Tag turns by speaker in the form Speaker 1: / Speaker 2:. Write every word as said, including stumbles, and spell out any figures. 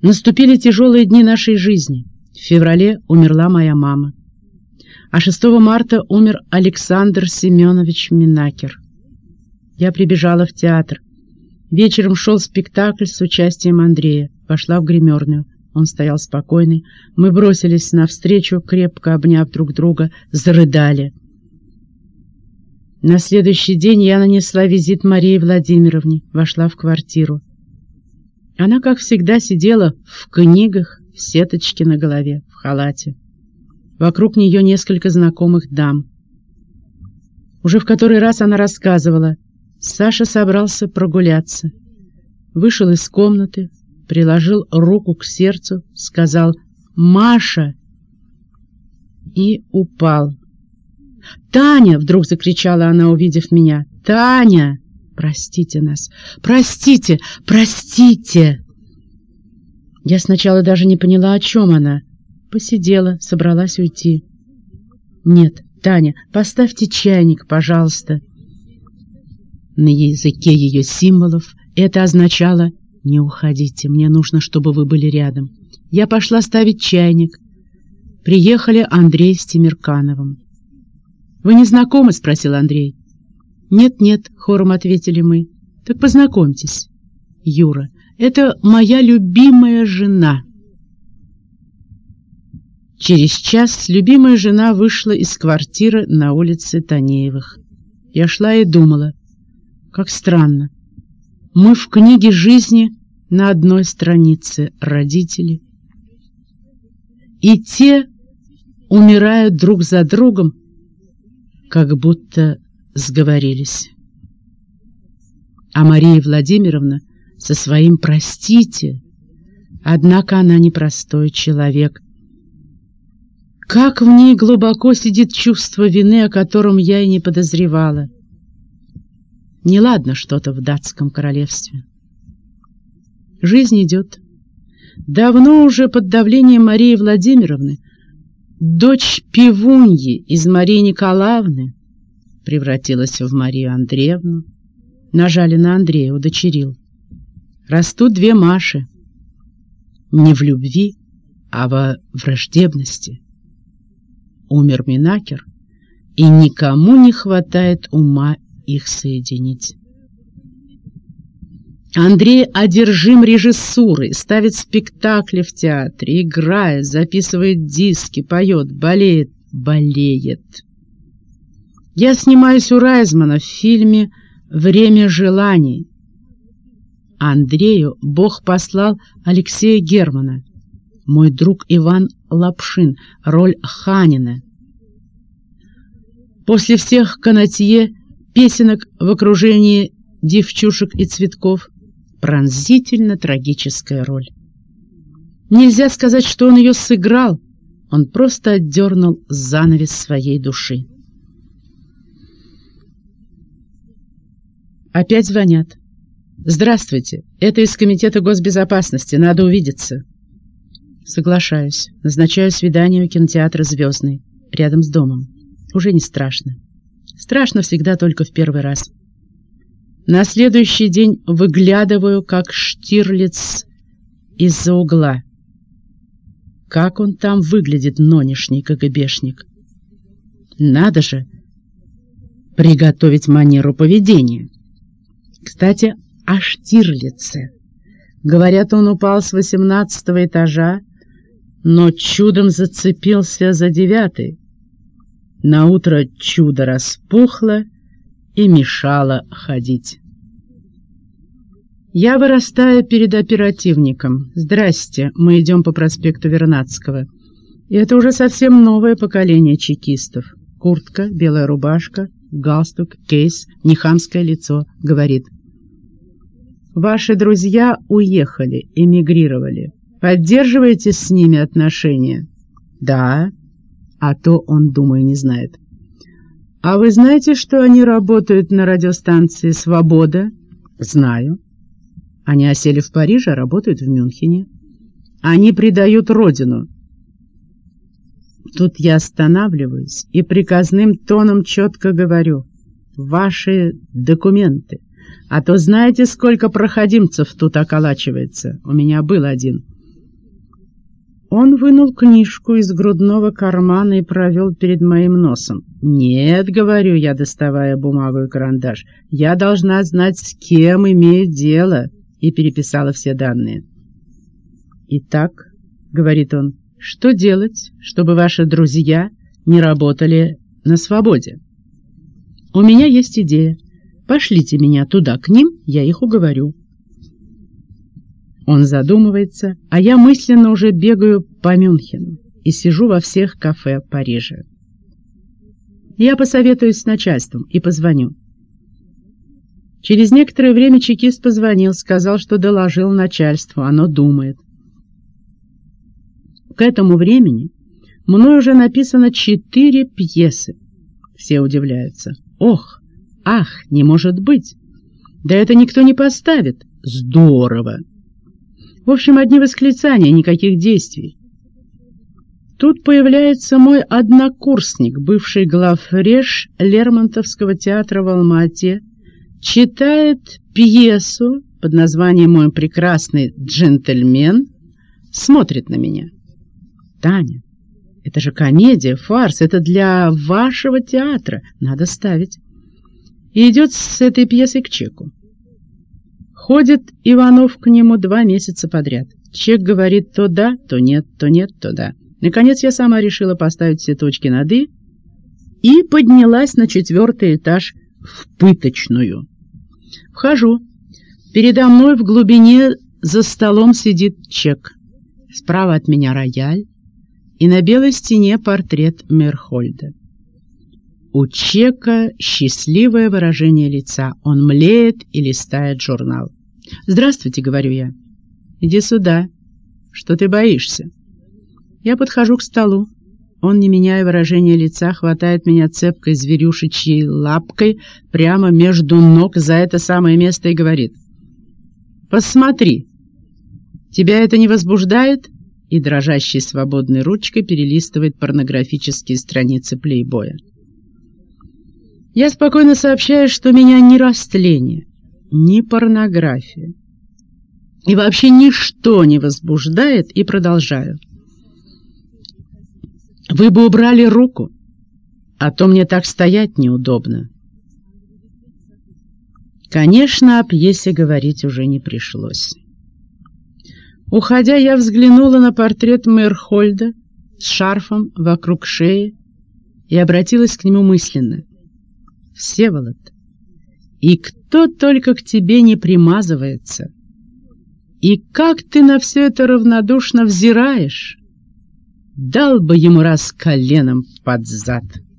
Speaker 1: Наступили тяжелые дни нашей жизни. В феврале умерла моя мама. А шестого марта умер Александр Семенович Минакер. Я прибежала в театр. Вечером шел спектакль с участием Андрея. Вошла в гримерную. Он стоял спокойный. Мы бросились навстречу, крепко обняв друг друга, зарыдали. На следующий день я нанесла визит Марии Владимировне, вошла в квартиру. Она, как всегда, сидела в книгах, в сеточке на голове, в халате. Вокруг нее несколько знакомых дам. Уже в который раз она рассказывала. Саша собрался прогуляться. Вышел из комнаты, приложил руку к сердцу, сказал «Маша!» и упал. «Таня!» — вдруг закричала она, увидев меня. «Таня! Простите нас! Простите! Простите!» Я сначала даже не поняла, о чем она. Посидела, собралась уйти. «Нет, Таня, поставьте чайник, пожалуйста». На языке ее символов это означало «Не уходите, мне нужно, чтобы вы были рядом». Я пошла ставить чайник. Приехали Андрей с Тимиркановым. «Вы не знакомы?» — спросил Андрей. «Нет-нет», — хором ответили мы. «Так познакомьтесь. Юра, это моя любимая жена». Через час любимая жена вышла из квартиры на улице Танеевых. Я шла и думала, как странно. Мы в книге жизни на одной странице родители. И те умирают друг за другом, как будто сговорились. А Мария Владимировна со своим «простите», однако она непростой человек. Как в ней глубоко сидит чувство вины, о котором я и не подозревала. Неладно что-то в датском королевстве. Жизнь идет. Давно уже под давлением Марии Владимировны дочь пивуньи из Марии Николаевны превратилась в Марию Андреевну. Нажали на Андрея, удочерил. Растут две Маши. Не в любви, а во враждебности. Умер Минакер, и никому не хватает ума их соединить. Андрей одержим режиссурой, ставит спектакли в театре, играет, записывает диски, поет, болеет, болеет. Я снимаюсь у Райзмана в фильме «Время желаний». Андрею Бог послал Алексея Германа. Мой друг Иван Лапшин, роль Ханина. После всех канатье, песенок в окружении девчушек и цветков, пронзительно трагическая роль. Нельзя сказать, что он ее сыграл, он просто отдернул занавес своей души. Опять звонят. «Здравствуйте, это из Комитета госбезопасности, надо увидеться». Соглашаюсь, назначаю свидание у кинотеатра «Звездный», рядом с домом. Уже не страшно. Страшно всегда только в первый раз. На следующий день выглядываю, как Штирлиц, из-за угла. Как он там выглядит, нонешний КГБшник. Надо же приготовить манеру поведения. Кстати, о Штирлице. Говорят, он упал с восемнадцатого этажа, но чудом зацепился за девятый. Наутро чудо распухло и мешало ходить. Я вырастаю перед оперативником. Здрасте, мы идем по проспекту Вернадского. И это уже совсем новое поколение чекистов. Куртка, белая рубашка, галстук, кейс, нехамское лицо. Говорит: «Ваши друзья уехали, эмигрировали. Поддерживаете с ними отношения?» «Да». А то он, думаю, не знает. «А вы знаете, что они работают на радиостанции «Свобода»?» «Знаю». «Они осели в Париже, а работают в Мюнхене. Они предают родину». Тут я останавливаюсь и приказным тоном четко говорю: «Ваши документы. А то знаете, сколько проходимцев тут околачивается? У меня был один. Он вынул книжку из грудного кармана и провел перед моим носом. «Нет, — говорю я, доставая бумагу и карандаш, — я должна знать, с кем имею дело», и переписала все данные. «Итак, — говорит он, — что делать, чтобы ваши друзья не работали на свободе? У меня есть идея. Пошлите меня туда, к ним, я их уговорю». Он задумывается, а я мысленно уже бегаю по Мюнхену и сижу во всех кафе Парижа. Я посоветуюсь с начальством и позвоню. Через некоторое время чекист позвонил, сказал, что доложил начальству, оно думает. К этому времени мной уже написано четыре пьесы. Все удивляются. Ох, ах, не может быть! Да это никто не поставит. Здорово! В общем, одни восклицания, никаких действий. Тут появляется мой однокурсник, бывший главреж Лермонтовского театра в Алма-Ате, читает пьесу под названием «Мой прекрасный джентльмен», смотрит на меня. «Таня, это же комедия, фарс, это для вашего театра, надо ставить». И идет с этой пьесой к Чеку. Ходит Иванов к нему два месяца подряд. Чек говорит то да, то нет, то нет, то да. Наконец я сама решила поставить все точки над «и» и поднялась на четвертый этаж в пыточную. Вхожу. Передо мной в глубине за столом сидит Чек. Справа от меня рояль, и на белой стене портрет Мейрхольда. У Чека счастливое выражение лица. Он млеет и листает журнал. «Здравствуйте», — говорю я. «Иди сюда. Что ты боишься?» Я подхожу к столу. Он, не меняя выражения лица, хватает меня цепкой зверюшечьей лапкой прямо между ног за это самое место и говорит: «Посмотри. Тебя это не возбуждает?» И дрожащей свободной ручкой перелистывает порнографические страницы плейбоя. Я спокойно сообщаю, что меня ни растление, ни порнография и вообще ничто не возбуждает, и продолжаю. Вы бы убрали руку, а то мне так стоять неудобно. Конечно, о пьесе говорить уже не пришлось. Уходя, я взглянула на портрет Мейрхольда с шарфом вокруг шеи и обратилась к нему мысленно. «Всеволод, и кто только к тебе не примазывается, и как ты на все это равнодушно взираешь, дал бы ему раз коленом под зад».